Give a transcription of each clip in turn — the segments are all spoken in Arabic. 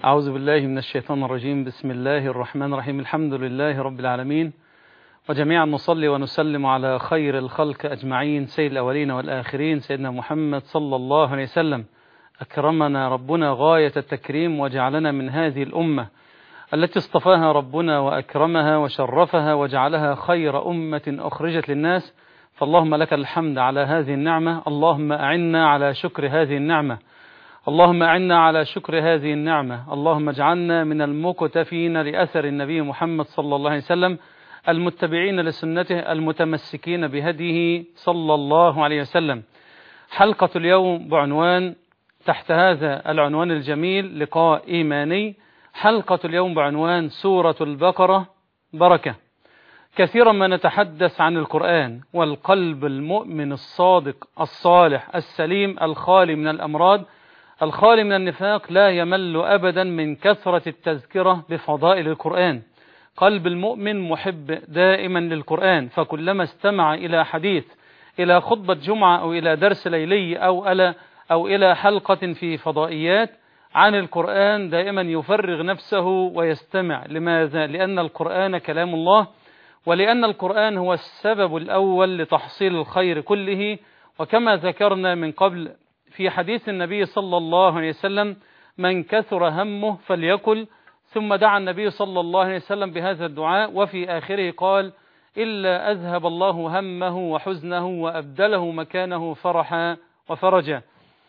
أعوذ بالله من الشيطان الرجيم. بسم الله الرحمن الرحيم. الحمد لله رب العالمين، وجميعا نصلي ونسلم على خير الخلق أجمعين، سيد الأولين والآخرين، سيدنا محمد صلى الله عليه وسلم. أكرمنا ربنا غاية التكريم وجعلنا من هذه الأمة التي اصطفاها ربنا وأكرمها وشرفها وجعلها خير أمة أخرجت للناس. فاللهم لك الحمد على هذه النعمة. اللهم أعنا على شكر هذه النعمة. اللهم أعنا على شكر هذه النعمة. اللهم اجعلنا من المقتفين لأثر النبي محمد صلى الله عليه وسلم، المتبعين لسنته، المتمسكين بهديه صلى الله عليه وسلم. حلقة اليوم بعنوان، تحت هذا العنوان الجميل، لقاء إيماني. حلقة اليوم بعنوان سورة البقرة بركة. كثيرا ما نتحدث عن القرآن، والقلب المؤمن الصادق الصالح السليم الخالي من الأمراض الخالي من النفاق لا يمل أبدا من كثرة التذكرة بفضائل القرآن. قلب المؤمن محب دائما للقرآن، فكلما استمع إلى حديث، إلى خطبة جمعة، أو إلى درس ليلي، أو إلى حلقة في فضائيات عن القرآن، دائما يفرغ نفسه ويستمع. لماذا؟ لأن القرآن كلام الله، ولأن القرآن هو السبب الأول لتحصيل الخير كله. وكما ذكرنا من قبل في حديث النبي صلى الله عليه وسلم: من كثر همه فليقل. ثم دعا النبي صلى الله عليه وسلم بهذا الدعاء، وفي آخره قال: إلا أذهب الله همه وحزنه وأبدله مكانه فرحا وفرجا.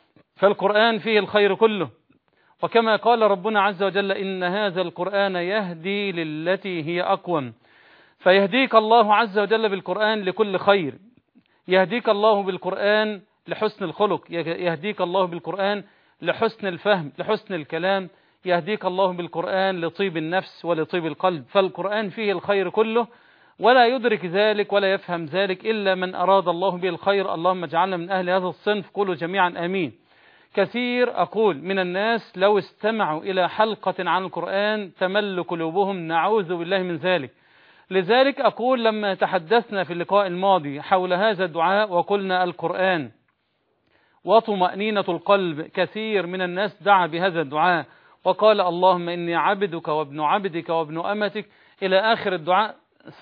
فالقرآن فيه الخير كله، وكما قال ربنا عز وجل: إن هذا القرآن يهدي للتي هي أقوم. فيهديك الله عز وجل بالقرآن لكل خير. يهديك الله بالقرآن لحسن الخلق، يهديك الله بالقرآن لحسن الفهم، لحسن الكلام، يهديك الله بالقرآن لطيب النفس ولطيب القلب. فالقرآن فيه الخير كله، ولا يدرك ذلك ولا يفهم ذلك إلا من أراد الله به الخير. اللهم اجعلنا من أهل هذا الصنف. قولوا جميعا آمين. كثير أقول من الناس لو استمعوا إلى حلقة عن القرآن تمل قلوبهم، نعوذ بالله من ذلك. لذلك أقول، لما تحدثنا في اللقاء الماضي حول هذا الدعاء وقلنا القرآن وطمأنينة القلب، كثير من الناس دعا بهذا الدعاء وقال: اللهم إني عبدك وابن عبدك وابن أمتك، إلى آخر الدعاء.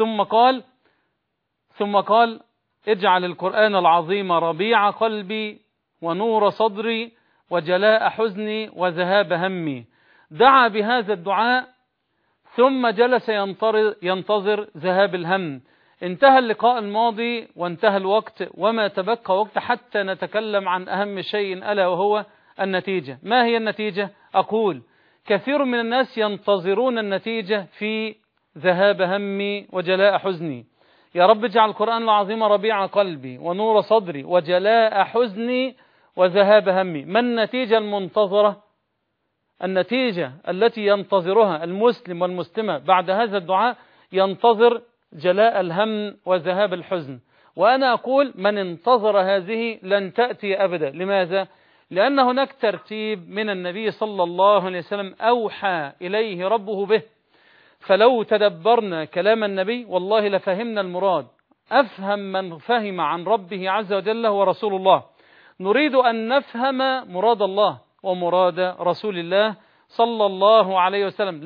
ثم قال: اجعل القرآن العظيم ربيع قلبي ونور صدري وجلاء حزني وذهاب همي. دعا بهذا الدعاء ثم جلس ينتظر ذهاب الهم. انتهى اللقاء الماضي وانتهى الوقت، وما تبقى وقت حتى نتكلم عن أهم شيء، ألا وهو النتيجة. ما هي النتيجة؟ أقول كثير من الناس ينتظرون النتيجة في ذهاب همي وجلاء حزني. يا رب اجعل القرآن العظيم ربيع قلبي ونور صدري وجلاء حزني وذهاب همي. ما النتيجة المنتظرة؟ النتيجة التي ينتظرها المسلم والمسلمة بعد هذا الدعاء، ينتظر جلاء الهم وذهاب الحزن. وأنا أقول من انتظر هذه لن تأتي أبدا. لماذا؟ لأن هناك ترتيب من النبي صلى الله عليه وسلم أوحى إليه ربه به. فلو تدبرنا كلام النبي والله لفهمنا المراد. أفهم من فهم عن ربه عز وجل هو رسول الله. نريد أن نفهم مراد الله ومراد رسول الله صلى الله عليه وسلم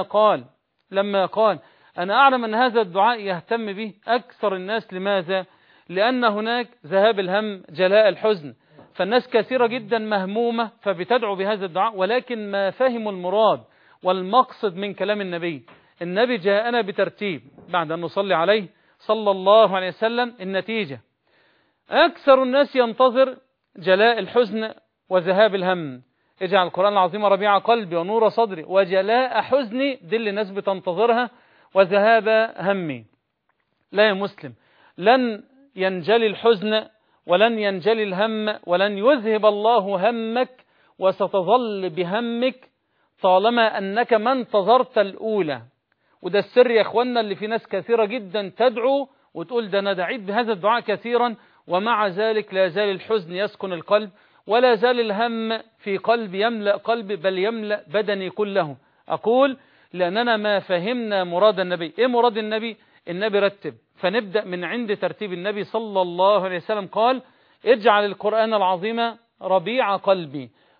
لما قال أنا أعلم أن هذا الدعاء يهتم به أكثر الناس. لماذا؟ لأن هناك ذهاب الهم، جلاء الحزن. فالناس كثيرة جدا مهمومة فبتدعو بهذا الدعاء، ولكن ما فهموا المراد والمقصد من كلام النبي. النبي جاءنا بترتيب بعد أن نصلي عليه صلى الله عليه وسلم. النتيجة أكثر الناس ينتظر جلاء الحزن وذهاب الهم. اجعل القرآن العظيم ربيع قلبي ونور صدري وجلاء حزني، دي اللي الناس بتنتظرها، وذهاب همي. لا يا مسلم، لن ينجلي الحزن ولن ينجلي الهم ولن يذهب الله همك، وستظل بهمك طالما أنك ما انتظرت الأولى. وده السر يا أخوانا، اللي في ناس كثيرة جدا تدعو وتقول ده أنا دعيت بهذا الدعاء كثيرا، ومع ذلك لا زال الحزن يسكن القلب، ولا زال الهم في قلب يملأ قلبي، بل يملأ بدني كله. أقول لأننا ما فهمنا مراد النبي. إيه مراد النبي؟ النبي رتب، فنبدأ من عند ترتيب النبي صلى الله عليه وسلم. قال: اجعل القرآن العظيم ربيع قلبي.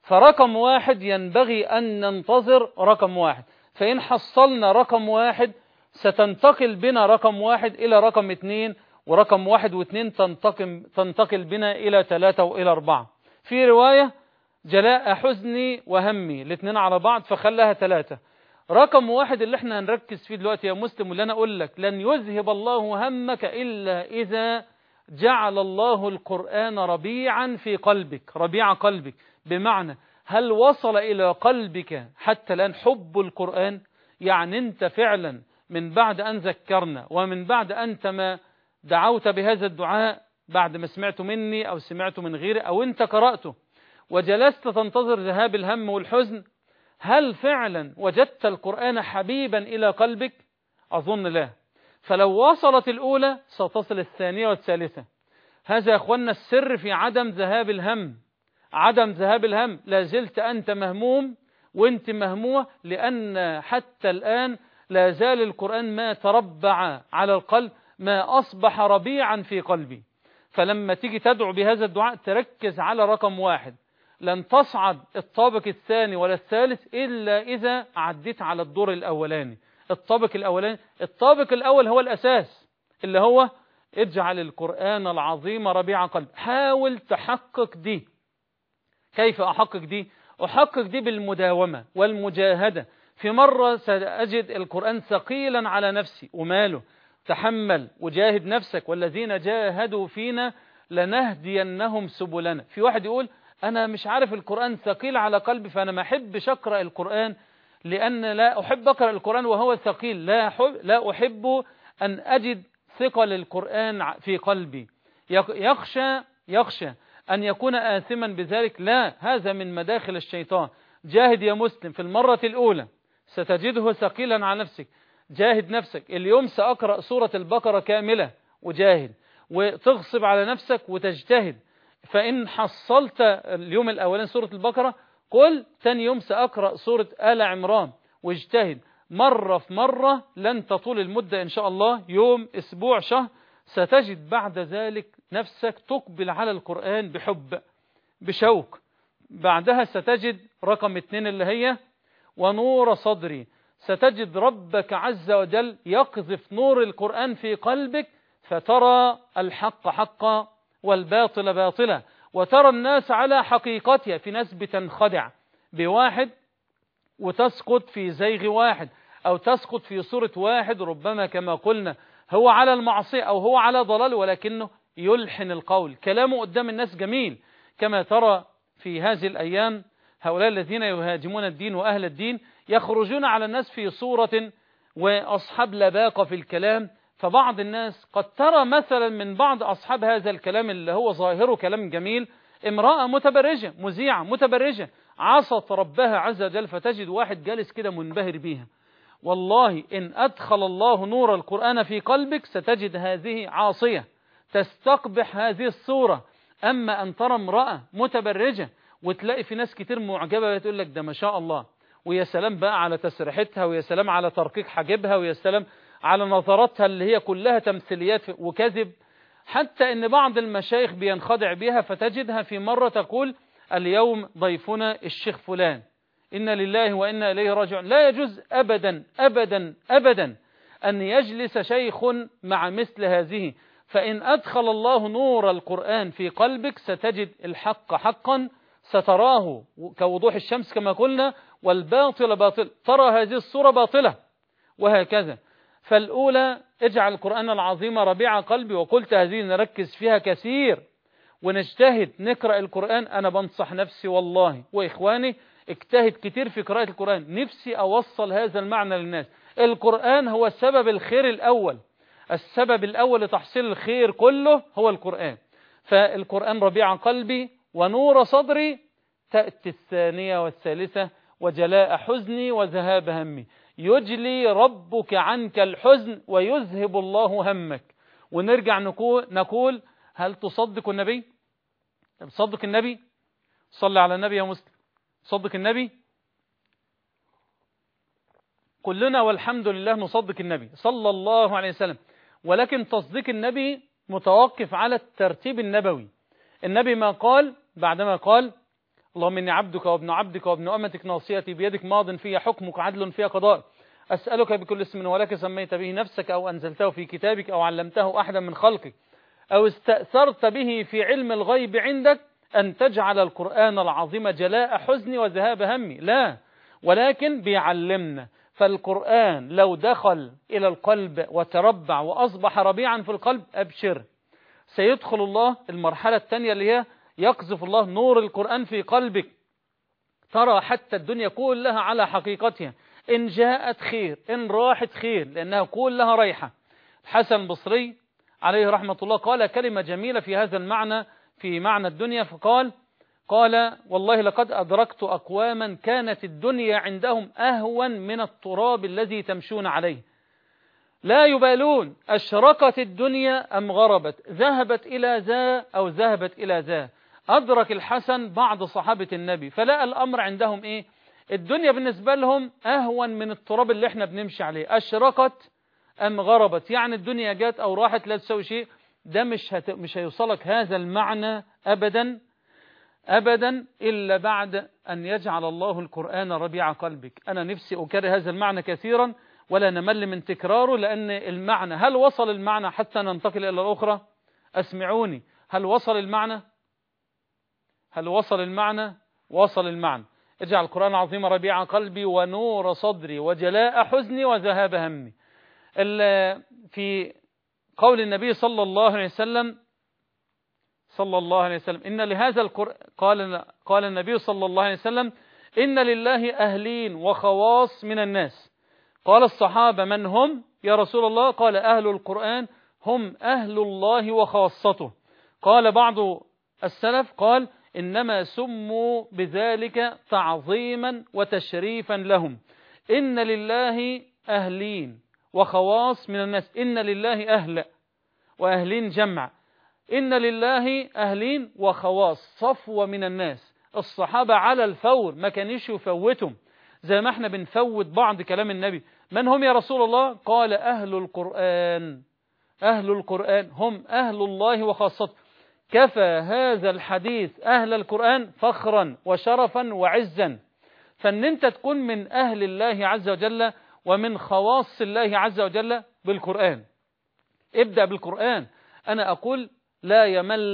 فرقم واحد ينبغي أن ننتظر رقم واحد، فإن حصلنا رقم واحد ستنتقل بنا رقم واحد إلى رقم 2، ورقم 1 و2 تنتقل بنا إلى 3 وإلى 4. في رواية جلاء حزني وهمي، الاثنين على بعض فخلها 3. رقم 1 اللي احنا هنركز فيه دلوقتي يا مسلم، واللي أنا أقول لك لن يذهب الله همك إلا إذا جعل الله القرآن ربيعا في قلبك، ربيع قلبك، بمعنى هل وصل إلى قلبك حتى الآن حب القرآن؟ يعني أنت فعلا من بعد أن ذكرنا ومن بعد أنت ما دعوت بهذا الدعاء، بعد ما سمعت مني أو سمعت من غيري أو أنت قرأته وجلست تنتظر ذهاب الهم والحزن، هل فعلا وجدت القرآن حبيبا إلى قلبك؟ أظن لا. فلو وصلت الأولى ستصل الثانية والثالثة. هذا يا أخوانا السر في عدم ذهاب الهم. عدم ذهاب الهم، لا زلت أنت مهموم وأنت مهمومة، لأن حتى الآن لا زال القرآن ما تربع على القلب، ما أصبح ربيعا في قلبي. فلما تيجي تدعو بهذا الدعاء تركز على رقم 1. لن تصعد الطابق الثاني ولا الثالث إلا إذا عديت على الدور الأولاني. الطابق الأول هو الأساس، اللي هو اجعل القرآن العظيم ربيع قلب. حاول تحقق دي. كيف أحقق دي؟ أحقق دي بالمداومة والمجاهدة. في مرة سأجد القرآن ثقيلا على نفسي، وماله، تحمل وجاهد نفسك، والذين جاهدوا فينا لنهدينهم سبلنا. في واحد يقول أنا مش عارف القرآن ثقيل على قلبي فأنا ما أحبش أقرأ القرآن، لأن لا أحب أقرأ القرآن وهو ثقيل، لا أحب أن أجد ثقل القرآن في قلبي، يخشى أن يكون آثما بذلك. لا، هذا من مداخل الشيطان. جاهد يا مسلم، في المرة الأولى ستجده ثقيلا على نفسك، جاهد نفسك. اليوم سأقرأ سورة البقرة كاملة، وجاهد وتغصب على نفسك وتجتهد. فإن حصلت اليوم الأولين سورة البقرة، قل ثاني يوم سأقرأ سورة آل عمران، واجتهد مرة في مرة. لن تطول المدة إن شاء الله، يوم، أسبوع، شهر، ستجد بعد ذلك نفسك تقبل على القرآن بحب، بشوق. بعدها ستجد رقم 2 اللي هي ونور صدري. ستجد ربك عز وجل يقذف نور القرآن في قلبك، فترى الحق حقا والباطل باطلا، وترى الناس على حقيقتها. في ناس بتنخدع بواحد وتسقط في زيغ واحد، أو تسقط في صورة واحد ربما كما قلنا هو على المعصية أو هو على ضلال، ولكنه يلحن القول، كلامه قدام الناس جميل. كما ترى في هذه الأيام هؤلاء الذين يهاجمون الدين وأهل الدين يخرجون على الناس في صورة وأصحاب لباقة في الكلام. فبعض الناس قد ترى مثلا من بعض أصحاب هذا الكلام اللي هو ظاهره كلام جميل امرأة متبرجة، مذيعة متبرجة، عصت ربها عز وجل، فتجد واحد جالس كده منبهر بيها. والله إن أدخل الله نور القرآن في قلبك ستجد هذه عاصية تستقبح هذه الصورة. أما أن ترى امرأة متبرجة وتلاقي في ناس كتير معجبة تقول لك ده ما شاء الله، ويا سلام بقى على تسريحتها، ويا سلام على ترقيق حاجبها، ويا سلام على نظراتها اللي هي كلها تمثيليات وكذب. حتى ان بعض المشايخ بينخدع بها، فتجدها في مرة تقول اليوم ضيفنا الشيخ فلان، إنا لله وإنا إليه راجعون. لا يجوز أبدا أبدا أبدا أن يجلس شيخ مع مثل هذه. فإن أدخل الله نور القرآن في قلبك ستجد الحق حقا، ستراه كوضوح الشمس كما قلنا، والباطل باطل، ترى هذه الصورة باطلة، وهكذا. فالأولى اجعل القرآن العظيم ربيع قلبي، وقلت هذه نركز فيها كثير ونجتهد نقرأ القرآن. أنا بنصح نفسي والله وإخواني اجتهد كتير في قراءة القرآن. نفسي أوصل هذا المعنى للناس. القرآن هو سبب الخير الأول، السبب الأول لتحصيل الخير كله هو القرآن. فالقرآن ربيع قلبي ونور صدري، تأتي الثانية والثالثة وجلاء حزني وذهاب همي. يجلي ربك عنك الحزن ويذهب الله همك. ونرجع نقول هل تصدق النبي؟ تصدق النبي؟ صلى على النبي يا مسلم، صدق النبي. كلنا والحمد لله نصدق النبي صلى الله عليه وسلم، ولكن تصديق النبي متوقف على الترتيب النبوي. النبي ما قال بعدما قال اللهم إني عبدك وابن عبدك وابن أمتك ناصيتي بيدك ماض فيها حكمك عدل فيها قضاء أسألك بكل اسم ولك سميت به نفسك أو أنزلته في كتابك أو علمته أحدا من خلقك أو استأثرت به في علم الغيب عندك أن تجعل القرآن العظيم جلاء حزني وذهاب همي. لا، ولكن بيعلمنا. فالقرآن لو دخل إلى القلب وتربع وأصبح ربيعا في القلب أبشر، سيدخل الله المرحلة الثانية اللي هي يقذف الله نور القرآن في قلبك، ترى حتى الدنيا كلها على حقيقتها، إن جاءت خير إن راحت خير، لأنها كلها رايحة. الحسن البصري عليه رحمة الله قال كلمة جميلة في هذا المعنى، في معنى الدنيا، فقال والله لقد أدركت أقواما كانت الدنيا عندهم أهون من التراب الذي تمشون عليه، لا يبالون أشرقت الدنيا أم غربت، ذهبت إلى ذا أو ذهبت إلى ذا. أدرك الحسن بعض صحابة النبي فلقى الأمر عندهم إيه؟ الدنيا بالنسبة لهم أهون من التراب اللي احنا بنمشي عليه، أشرقت أم غربت، يعني الدنيا جات أو راحت لا تسوي شيء. ده مش هيوصلك هذا المعنى أبدا أبدا إلا بعد أن يجعل الله القرآن ربيع قلبك. أنا نفسي أكرر هذا المعنى كثيرا ولا نمل من تكراره، لأن المعنى، هل وصل المعنى حتى ننتقل إلى الأخرى؟ أسمعوني، هل وصل المعنى؟ هل وصل المعنى؟ وصل المعنى. اجعل القرآن العظيم ربيع قلبي ونور صدري وجلاء حزني وذهاب همي. في قول النبي صلى الله عليه وسلم إن لهذا القرآن قال النبي صلى الله عليه وسلم إن لله أهلين وخواص من الناس. قال الصحابة من هم يا رسول الله؟ قال أهل القرآن هم أهل الله وخاصته. قال بعض السلف قال إنما سموا بذلك تعظيما وتشريفا لهم. إن لله أهلين وخواص من الناس، إن لله أهل وأهلين جمع، إن لله أهلين وخواص صفوة من الناس. الصحابة على الفور ما كانش يفوتهم زي ما احنا بنفوت بعض كلام النبي. من هم يا رسول الله؟ قال أهل القرآن. أهل القرآن هم أهل الله وخاصته. كفى هذا الحديث أهل القرآن فخرا وشرفا وعزا. فان انت تكون من أهل الله عز وجل ومن خواص الله عز وجل بالقرآن. ابدأ بالقرآن. أنا أقول لا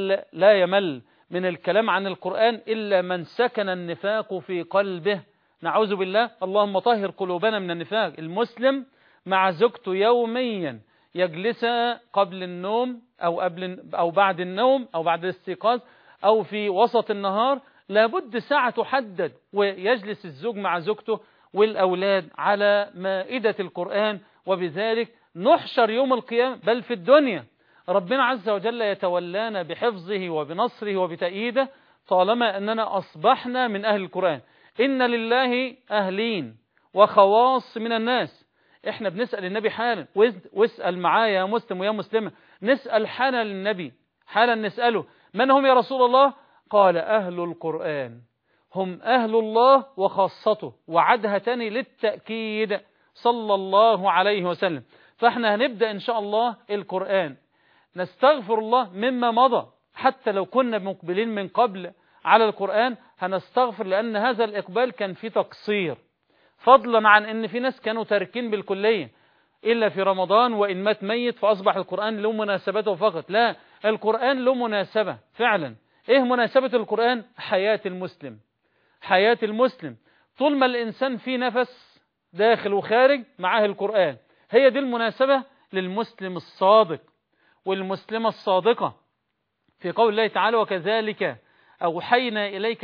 يمل من الكلام عن القرآن إلا من سكن النفاق في قلبه، نعوذ بالله. اللهم طهر قلوبنا من النفاق. المسلم مع زوجته يوميا يجلس قبل النوم أو بعد النوم أو بعد الاستيقاظ أو في وسط النهار، لابد ساعة تحدد، ويجلس الزوج مع زوجته والأولاد على مائدة القرآن، وبذلك نحشر يوم القيامة بل في الدنيا ربنا عز وجل يتولانا بحفظه وبنصره وبتأييده طالما أننا أصبحنا من أهل القرآن. إن لله أهلين وخواص من الناس. احنا بنسأل النبي حالا، واسأل معايا يا مسلم ويا مسلمة، نسأل حالا للنبي حالا، نسأله من هم يا رسول الله؟ قال أهل القرآن هم أهل الله وخاصته، وعدها تاني للتأكيد صلى الله عليه وسلم. فاحنا هنبدأ إن شاء الله القرآن، نستغفر الله مما مضى، حتى لو كنا مقبلين من قبل على القرآن هنستغفر، لأن هذا الإقبال كان فيه تقصير، فضلا عن أن في ناس كانوا تاركين بالكلية إلا في رمضان، وإن مات ميت فأصبح القرآن له مناسبته فقط. لا، القرآن له مناسبة فعلا. إيه مناسبة القرآن؟ حياة المسلم. حياة المسلم طول ما الإنسان فيه نفس داخل وخارج معاه القرآن، هي دي المناسبة للمسلم الصادق والمسلمة الصادقة. في قول الله تعالى وكذلك أوحينا إليك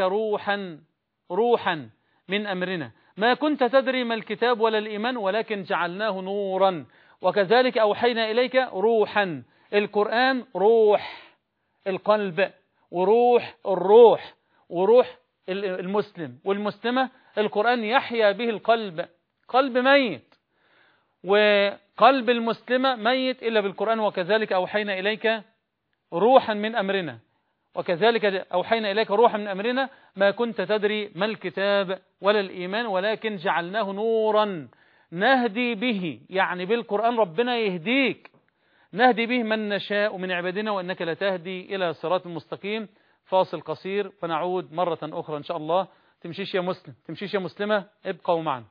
روحا من أمرنا ما كنت تدري ما الكتاب ولا الإيمان ولكن جعلناه نورا. وكذلك أوحينا إليك روحا. القرآن روح القلب وروح الروح وروح المسلم والمسلمة. القرآن يحيا به القلب، قلب ميت، وقلب المسلمة ميت إلا بالقرآن. وكذلك أوحينا إليك روحا من أمرنا، وكذلك أوحينا إليك روحا من أمرنا ما كنت تدري ما الكتاب ولا الإيمان ولكن جعلناه نورا نهدي به، يعني بالقرآن ربنا يهديك، نهدي به من نشاء من عبادنا وإنك لتهدي إلى صراط مستقيم. فاصل قصير ونعود مرة أخرى إن شاء الله. تمشيش يا مسلم، تمشيش يا مسلمة، ابقوا معنا.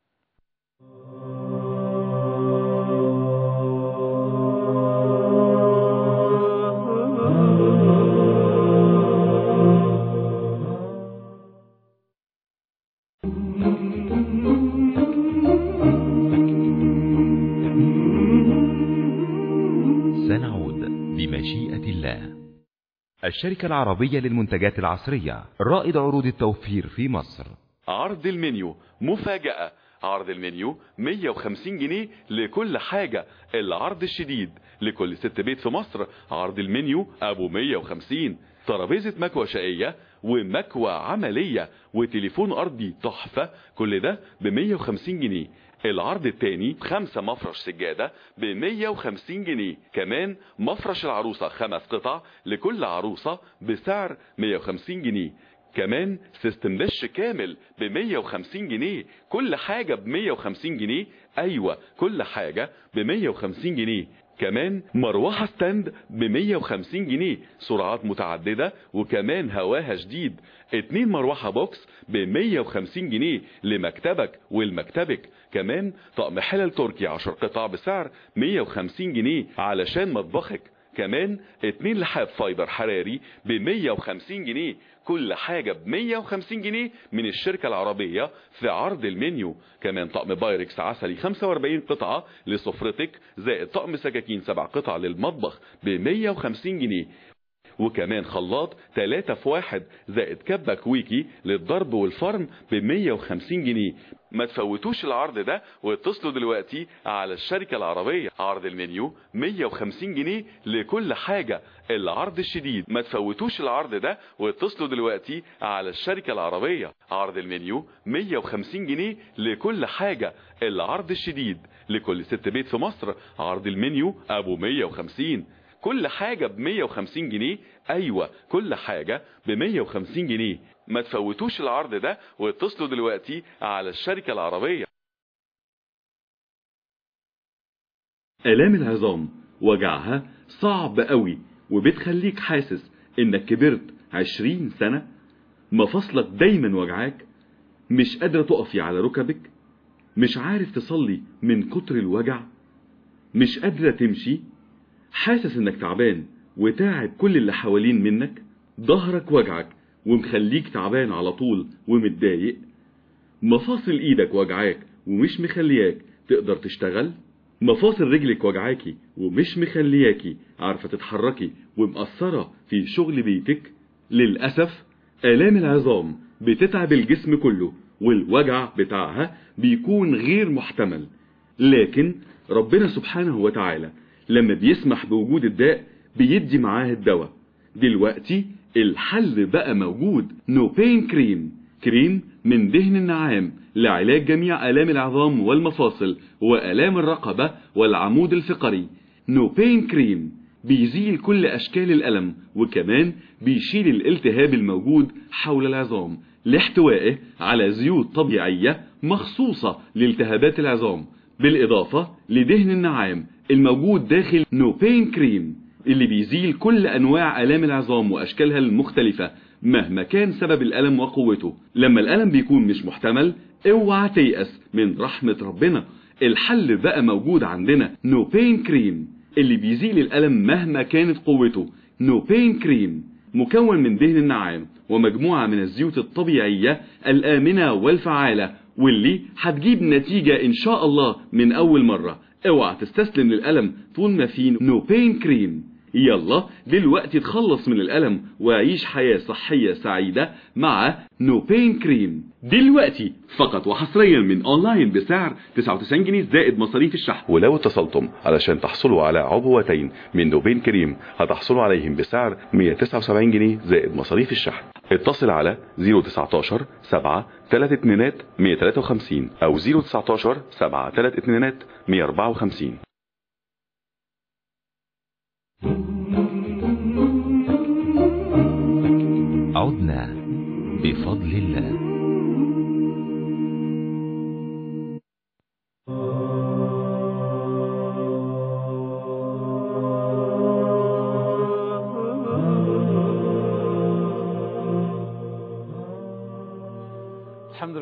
سنعود بمشيئة الله. الشركة العربية للمنتجات العصرية، رائد عروض التوفير في مصر. عرض المنيو مفاجأة. عرض المنيو 150 جنيه لكل حاجة. العرض الشديد لكل ست بيت في مصر. عرض المنيو ابو 150. ترابيزة مكوى شقية ومكوى عملية وتليفون ارضي تحفة، كل ده ب 150 جنيه. العرض التاني 5 مفرش سجادة ب 150 جنيه. كمان مفرش العروسة 5 قطع لكل عروسة بسعر 150 جنيه. كمان سيستم دش كامل ب 150 جنيه. كل حاجة ب 150 جنيه. ايوه كل حاجة ب 150 جنيه. كمان مروحة ستاند ب 150 جنيه، سرعات متعددة وكمان هواها جديد. 2 مروحة بوكس ب 150 جنيه لمكتبك ولمكتبك. كمان طقم حلل تركي 10 قطع بسعر 150 جنيه علشان مطبخك. كمان 2 لحاف فايبر حراري ب 150 جنيه. كل حاجة ب 150 جنيه من الشركة العربية في عرض المنيو. كمان طقم بايركس عسلي 45 قطعة لسفرتك، زائد طقم سكاكين 7 قطع للمطبخ ب 150 جنيه. وكمان خلاط 3 في 1 زائد كبة كويكي للضرب والفرن ب 150 جنيه. ما تفوتوش العرض ده واتصلوا دلوقتي على الشركة العربية. عرض المنيو 150 جنيه لكل حاجة. العرض الشديد ما تفوتوش العرض ده واتصلوا دلوقتي على الشركة العربية. عرض المنيو 150 جنيه لكل حاجة. العرض الشديد لكل ست بيت في مصر. عرض المنيو ابو 150. كل حاجة ب 150 جنيه. ايوه كل حاجة ب 150 جنيه. ما تفوتوش العرض ده واتصلوا دلوقتي على الشركة العربية. آلام العظام وجعها صعب قوي وبتخليك حاسس انك كبرت 20 سنة. مفاصلك دايما وجعاك، مش قادرة تقفي على ركبك، مش عارف تصلي من كتر الوجع، مش قادرة تمشي، حاسس انك تعبان وتاعب كل اللي حوالين منك. ظهرك وجعك ومخليك تعبان على طول ومتضايق. مفاصل ايدك وجعاك ومش مخلياك تقدر تشتغل. مفاصل رجلك وجعاكي ومش مخلياكي عارفة تتحركي ومقصرة في شغل بيتك. للأسف آلام العظام بتتعب الجسم كله والوجع بتاعها بيكون غير محتمل، لكن ربنا سبحانه وتعالى لما بيسمح بوجود الداء بيدي معاه الدواء. دلوقتي الحل بقى موجود. نو بين كريم، كريم من دهن النعام لعلاج جميع آلام العظام والمفاصل وآلام الرقبة والعمود الفقري. نو بين كريم بيزيل كل أشكال الألم وكمان بيشيل الالتهاب الموجود حول العظام لاحتوائه على زيوت طبيعية مخصوصة لالتهابات العظام، بالإضافة لدهن النعام الموجود داخل نو بين كريم اللي بيزيل كل أنواع آلام العظام وأشكالها المختلفة مهما كان سبب الألم وقوته. لما الألم بيكون مش محتمل اوعى تيأس من رحمة ربنا. الحل بقى موجود عندنا. نو بين كريم اللي بيزيل الألم مهما كانت قوته. نو بين كريم مكون من دهن النعام ومجموعة من الزيوت الطبيعية الآمنة والفعالة واللي هتجيب نتيجة إن شاء الله من أول مرة. اوعى تستسلم للألم طول ما في نو بين كريم. يلا دلوقتي تخلص من الألم وعيش حياة صحية سعيدة مع نو بين كريم. دلوقتي فقط وحصريا من اونلاين بسعر 99 جنيه زائد مصاريف الشحن. ولو اتصلتم علشان تحصلوا على عبوتين من نو بين كريم هتحصلوا عليهم بسعر 179 جنيه زائد مصاريف الشحن. اتصل على 019 7 3 2 153 او 019 7 3 2 154. عدنا بفضل الله.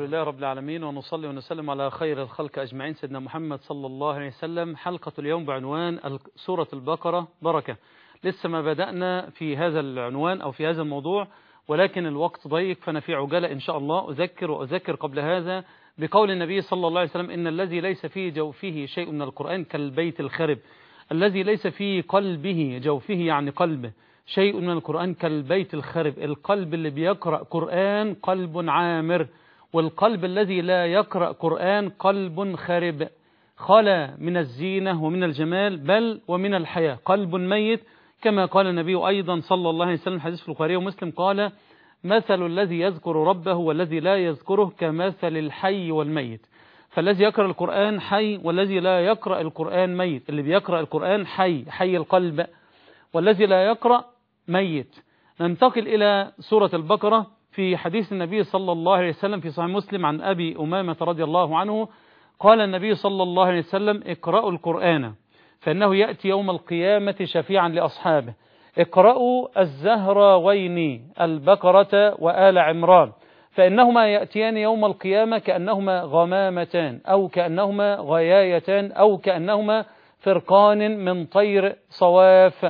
لله رب العالمين، ونصلي ونسلم على خير الخلق أجمعين سيدنا محمد صلى الله عليه وسلم. حلقة اليوم بعنوان سورة البقرة بركة. لسه ما بدأنا في هذا العنوان أو في هذا الموضوع، ولكن الوقت ضيق، فأنا في عجالة إن شاء الله أذكر قبل هذا بقول النبي صلى الله عليه وسلم: إن الذي ليس في جوفه شيء من القرآن كالبيت الخرب. الذي ليس في قلبه، جوفه يعني قلبه، شيء من القرآن كالبيت الخرب. القلب اللي بيقرأ قرآن قلب عامر، والقلب الذي لا يقرأ قرآن قلب خرب، خلا من الزينة ومن الجمال بل ومن الحياة، قلب ميت. كما قال النبي أيضا صلى الله عليه وسلم، حديث في البخاري ومسلم، قال: مثل الذي يذكر ربه والذي لا يذكره كمثل الحي والميت. فالذي يقرأ القرآن حي، والذي لا يقرأ القرآن ميت. اللي بيقرأ القرآن حي، حي القلب، والذي لا يقرأ ميت. ننتقل إلى سورة البقرة. في حديث النبي صلى الله عليه وسلم في صحيح مسلم عن أبي أمامة رضي الله عنه قال النبي صلى الله عليه وسلم: اقرأوا القرآن فإنه يأتي يوم القيامة شفيعا لأصحابه. اقرأوا الزهراوين البقرة وآل عمران فإنهما يأتيان يوم القيامة كأنهما غمامتان أو كأنهما غيايتان أو كأنهما فرقان من طير صواف،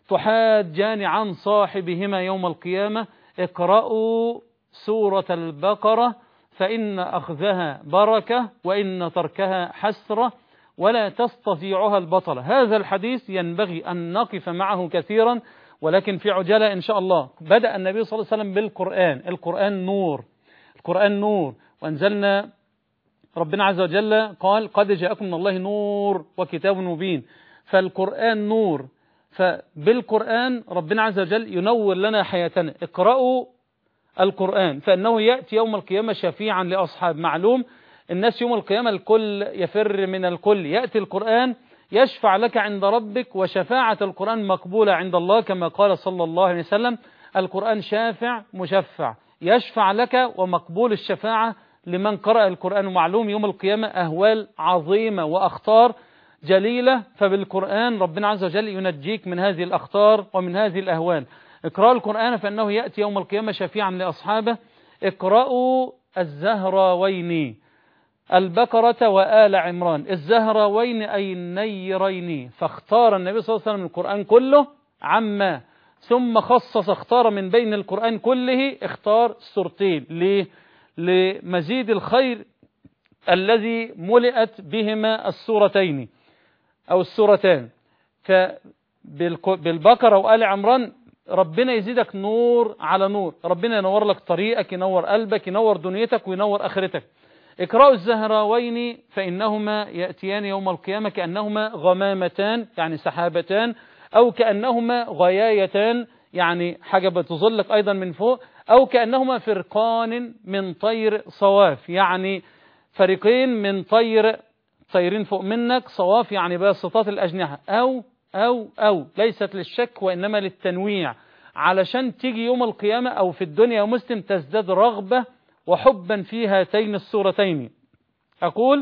تحاجان عن صاحبهما يوم القيامة. اقرأوا سورة البقرة فإن أخذها بركة وإن تركها حسرة ولا تستطيعها البطلة. هذا الحديث ينبغي أن نقف معه كثيرا، ولكن في عجالة إن شاء الله. بدأ النبي صلى الله عليه وسلم بالقرآن. القرآن نور، القرآن نور، وأنزلنا، ربنا عز وجل قال: قد جاءكم من الله نور وكتاب مبين. فالقرآن نور، فبالقرآن ربنا عز وجل ينور لنا حياتنا. اقرأوا القرآن فإنه يأتي يوم القيامة شفيعا لأصحاب. معلوم الناس يوم القيامة الكل يفر من الكل، يأتي القرآن يشفع لك عند ربك، وشفاعة القرآن مقبولة عند الله كما قال صلى الله عليه وسلم: القرآن شافع مشفع، يشفع لك ومقبول الشفاعة لمن قرأ القرآن. معلوم يوم القيامة أهوال عظيمة وأخطار جليلة، فبالقرآن ربنا عز وجل ينجيك من هذه الأخطار ومن هذه الأهوال. اقرأوا القرآن فإنه يأتي يوم القيامة شفيعا لأصحابه. اقرأوا الزهراوين البقرة وآل عمران. الزهراوين أي النيرين، فاختار النبي صلى الله عليه وسلم القرآن كله عما، ثم خصص، اختار من بين القرآن كله، اختار سورتين. ليه؟ لمزيد الخير الذي ملئت بهما السورتين أو السورتان. فبالبقرة وآل عمران ربنا يزيدك نور على نور، ربنا ينور لك طريقك، ينور قلبك، ينور دنيتك وينور آخرتك. اقرأوا الزهراوين فإنهما يأتيان يوم القيامة كأنهما غمامتان يعني سحابتان، أو كأنهما غيايتان يعني حاجة بتظلك أيضا من فوق، أو كأنهما فرقان من طير صواف يعني فريقين من طيرين فوق منك، صواف يعني باسطات الأجنحة، أو ليست للشك وإنما للتنويع، علشان تيجي يوم القيامة أو في الدنيا ومسلم تزداد رغبة وحبا في هاتين السورتين. أقول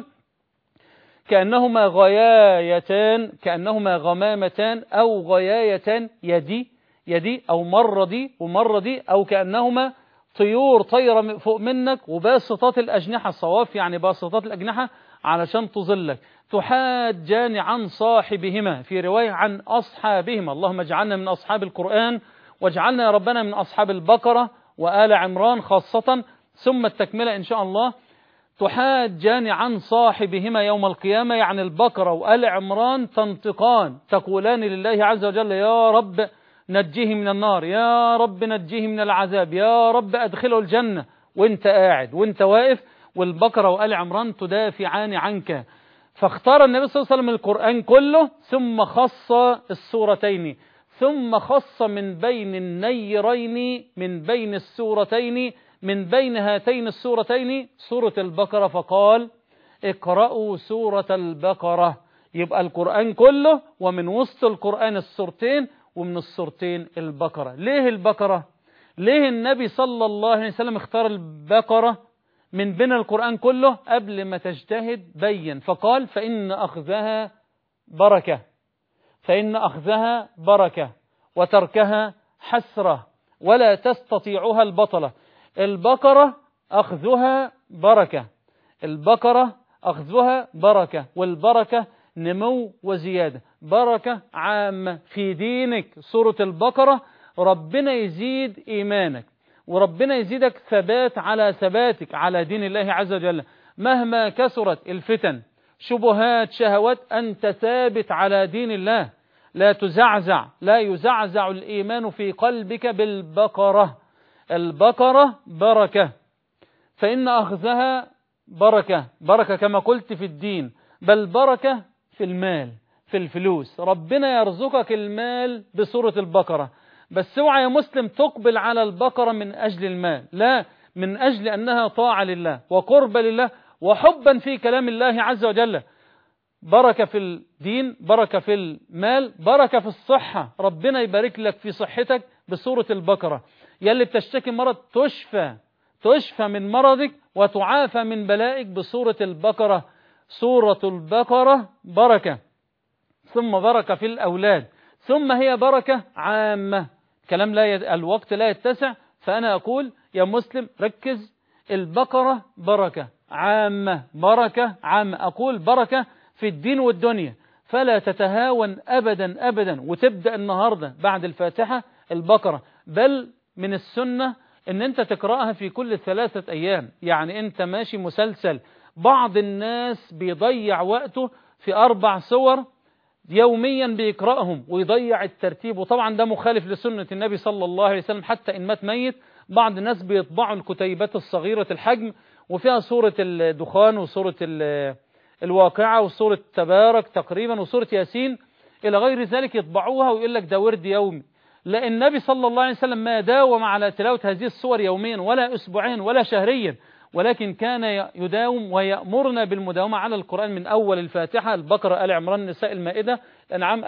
كأنهما غيايتان، كأنهما غمامتان أو غيايتان، يدي أو مرة دي ومرة دي، أو كأنهما طيور طيرة فوق منك وباسطات الأجنحة، الصواف يعني باسطات الأجنحة علشان تظلك. تحاجان عن صاحبهما، في رواية عن أصحابهما. اللهم اجعلنا من أصحاب القرآن، واجعلنا يا ربنا من أصحاب البقرة وآل عمران خاصة، ثم التكملة إن شاء الله. تحاجان عن صاحبهما يوم القيامة، يعني البقرة وآل عمران تنطقان تقولان لله عز وجل: يا رب نجيه من النار، يا رب نجيه من العذاب، يا رب أدخله الجنة، وانت قاعد وانت واقف، والبقرة وآل عمران تدافعان عنك. فاختار النبي صلى الله عليه وسلم القرآن كله، ثم خص السورتين، ثم خص من بين النيرين، من بين السورتين، من بين هاتين السورتين سورة البقرة، فقال: اقرأوا سورة البقرة. يبقى القرآن كله، ومن وسط القرآن السورتين، ومن السورتين البقرة. ليه البقرة؟ ليه النبي صلى الله عليه وسلم اختار البقرة من بين القرآن كله؟ قبل ما تجتهد بين، فقال: فإن أخذها بركة، فإن أخذها بركة وتركها حسرة ولا تستطيعها البطلة. البقرة أخذها بركة، البقرة أخذها بركة، والبركة نمو وزيادة، بركة عامة في دينك. سورة البقرة ربنا يزيد إيمانك، وربنا يزيدك ثبات على ثباتك على دين الله عز وجل، مهما كثرت الفتن شبهات شهوات أنت ثابت على دين الله، لا تزعزع، لا يزعزع الإيمان في قلبك بالبقرة. البقرة بركة، فإن أخذها بركة، بركة كما قلت في الدين، بل بركة في المال، في الفلوس. ربنا يرزقك المال بسورة البقرة، بس اوعى يا مسلم تقبل على البقرة من أجل المال، لا، من أجل أنها طاعة لله وقرب لله وحبا في كلام الله عز وجل. بركة في الدين، بركة في المال، بركة في الصحة، ربنا يبارك لك في صحتك بسورة البقرة. يلي بتشتكي مرض تشفى من مرضك وتعافى من بلائك بسورة البقرة. سورة البقرة بركة، ثم بركة في الأولاد، ثم هي بركة عامة. كلام الوقت لا يتسع، فأنا أقول يا مسلم ركز، البقرة بركة عامة، بركة عامة، أقول بركة في الدين والدنيا، فلا تتهاون أبدا أبدا، وتبدأ النهاردة بعد الفاتحة البقرة، بل من السنة ان انت تقرأها في كل 3 أيام. يعني انت ماشي مسلسل، بعض الناس بيضيع وقته في 4 سور يوميا بيقرأهم ويضيع الترتيب، وطبعا ده مخالف لسنة النبي صلى الله عليه وسلم. حتى إن مات ميت، بعض الناس بيطبعوا الكتيبات الصغيرة الحجم وفيها سورة الدخان وسورة الواقعة وسورة تبارك تقريبا وسورة ياسين إلى غير ذلك، يطبعوها ويقول لك ده ورد يومي. لا، النبي صلى الله عليه وسلم ما داوم على تلاوة هذه السور يوميا ولا أسبوعين ولا شهريا، ولكن كان يداوم ويأمرنا بالمداومة على القرآن من أول الفاتحة، البقرة، آل عمران، النساء، المائدة، الأنعام،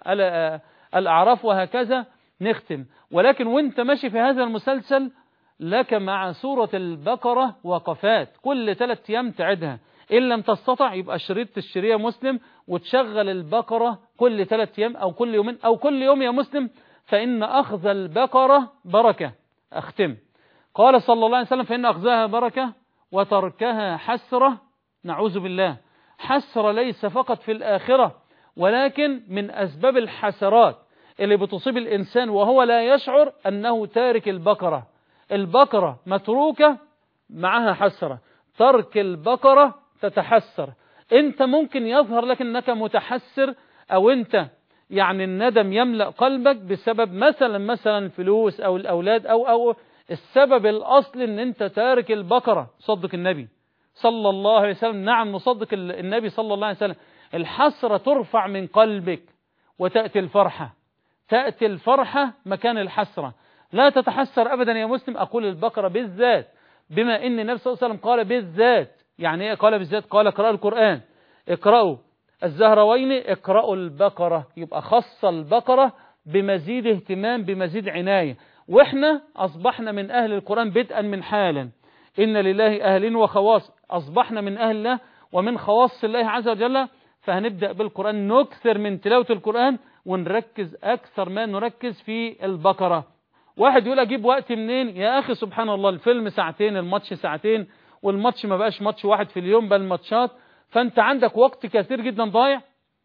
الأعراف، وهكذا نختم. ولكن وانت ماشي في هذا المسلسل لك مع سورة البقرة وقفات كل 3 أيام تعدها، إن لم تستطع يبقى شريط تشتريه مسلم وتشغل البقرة كل 3 أيام أو كل يومين أو كل يوم يا مسلم، فإن أخذ البقرة بركة. أختم، قال صلى الله عليه وسلم فإن أخذها بركة وتركها حسرة. نعوذ بالله، حسرة ليس فقط في الآخرة، ولكن من أسباب الحسرات اللي بتصيب الإنسان وهو لا يشعر أنه تارك البقرة. البقرة متروكة معها حسرة، ترك البقرة تتحسر. أنت ممكن يظهر لك أنك متحسر، أو أنت يعني الندم يملأ قلبك بسبب مثلا الفلوس أو الأولاد أو السبب الأصلي أن أنت تارك البقرة. صدق النبي صلى الله عليه وسلم، نعم نصدق النبي صلى الله عليه وسلم. الحسرة ترفع من قلبك وتأتي الفرحة، تأتي الفرحة مكان الحسرة. لا تتحسر أبدا يا مسلم. أقول البقرة بالذات، بما أن النبي صلى الله عليه وسلم قال بالذات. يعني إيه قال بالذات؟ قال اقرأوا القرآن، اقرأوا الزهروين، اقرأوا البقرة. يبقى خص البقرة بمزيد اهتمام، بمزيد عناية. وإحنا أصبحنا من أهل القرآن بدءا من حالا، إن لله أهلين وخواص، أصبحنا من أهل الله ومن خواص الله عز وجل. فهنبدأ بالقرآن، نكثر من تلاوة القرآن ونركز أكثر ما نركز في البقرة. واحد يقول أجيب وقت منين يا أخي؟ سبحان الله، الفيلم 2 ساعتين، الماتش 2 ساعتين، والماتش ما بقاش ماتش واحد في اليوم بل ماتشات، فأنت عندك وقت كثير جدا ضايع.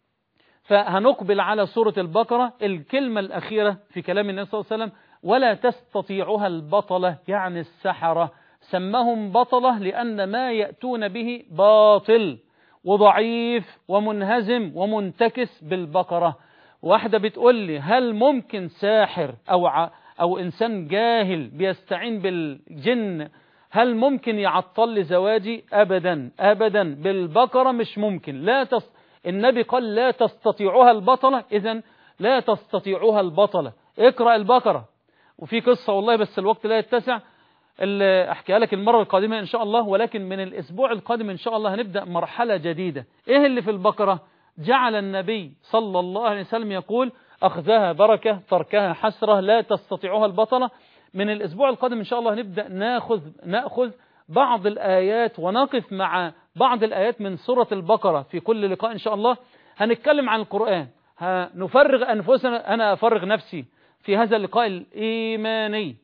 فهنقبل على سورة البقرة. الكلمة الأخيرة في كلام النبي صلى الله عليه وسلم: ولا تستطيعها البطلة، يعني السحرة. سمهم بطلة لأن ما يأتون به باطل وضعيف ومنهزم ومنتكس بالبقرة. واحدة بتقول لي هل ممكن ساحر أو إنسان جاهل بيستعين بالجن هل ممكن يعطل لي زواجي؟ أبدا أبدا، بالبقرة مش ممكن. النبي قال لا تستطيعها البطلة، إذن لا تستطيعها البطلة. اقرأ البقرة. وفي قصة والله بس الوقت لا يتسع اللي أحكيها لك المرة القادمة إن شاء الله، ولكن من الأسبوع القادم إن شاء الله هنبدأ مرحلة جديدة. إيه اللي في البقرة؟ جعل النبي صلى الله عليه وسلم يقول: أخذها بركة، تركها حسرة، لا تستطيعها البطلة. من الأسبوع القادم إن شاء الله هنبدأ نأخذ بعض الآيات ونقف مع بعض الآيات من سورة البقرة في كل لقاء إن شاء الله. هنتكلم عن القرآن، هنفرغ أنفسنا، أنا أفرغ نفسي في هذا اللقاء الإيماني،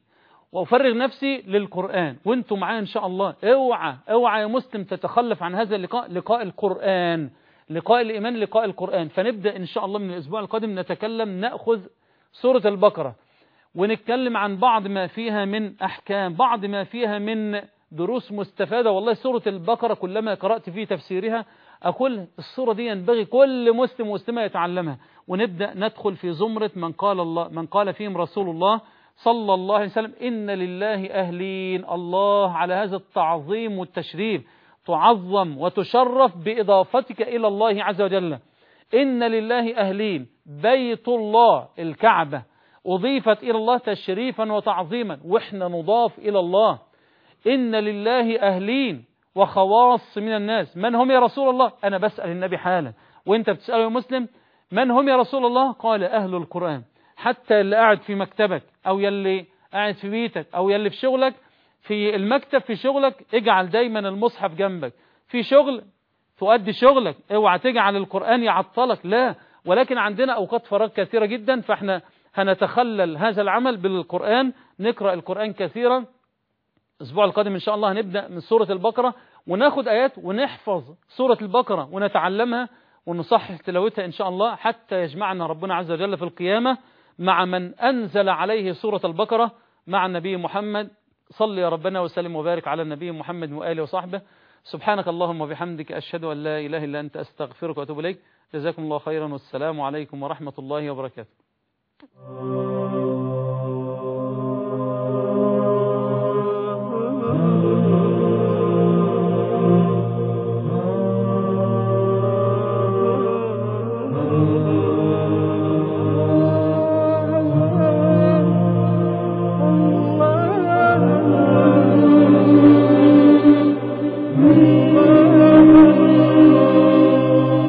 وأفرغ نفسي للقرآن، وانتم معايا إن شاء الله. اوعى يا مسلم تتخلف عن هذا اللقاء، لقاء القرآن، لقاء الإيمان، لقاء القرآن. فنبدأ إن شاء الله من الأسبوع القادم نأخذ سورة البقرة، ونتكلم عن بعض ما فيها من أحكام، بعض ما فيها من دروس مستفادة. والله سورة البقرة كلما قرأت في تفسيرها أقول السورة دي ينبغي كل مسلم ومسلمة يتعلمها. ونبدأ ندخل في زمرة من قال فيهم رسول الله صلى الله عليه وسلم إن لله أهلين. الله على هذا التعظيم والتشريف، تعظم وتشرف بإضافتك إلى الله عز وجل. إن لله أهلين، بيت الله الكعبة أضيفت إلى الله تشريفا وتعظيما، وإحنا نضاف إلى الله. إن لله أهلين وخواص من الناس. من هم يا رسول الله؟ أنا بسأل النبي حالا وإنت بتسأله يا مسلم، من هم يا رسول الله؟ قال أهل القرآن. حتى اللي قاعد في مكتبك، أو يلي قاعد في بيتك، أو يلي في شغلك، في المكتب في شغلك، اجعل دايما المصحف جنبك. في شغل تؤدي شغلك، اوعى تجعل القرآن يعطلك، لا. ولكن عندنا أوقات فراغ كثيرة جدا، فاحنا هنتخلل هذا العمل بالقرآن، نقرأ القرآن كثيرا. الأسبوع القادم إن شاء الله هنبدأ من سورة البقرة، وناخد آيات ونحفظ سورة البقرة ونتعلمها ونصحح تلاوتها إن شاء الله، حتى يجمعنا ربنا عز وجل في القيامة مع من أنزل عليه سورة البقرة، مع النبي محمد. صل يا ربنا وسلم وبارك على النبي محمد وآله وصحبه. سبحانك اللهم وبحمدك، أشهد أن لا إله إلا أنت، أستغفرك وأتوب إليك. جزاكم الله خيرا، والسلام عليكم ورحمة الله وبركاته.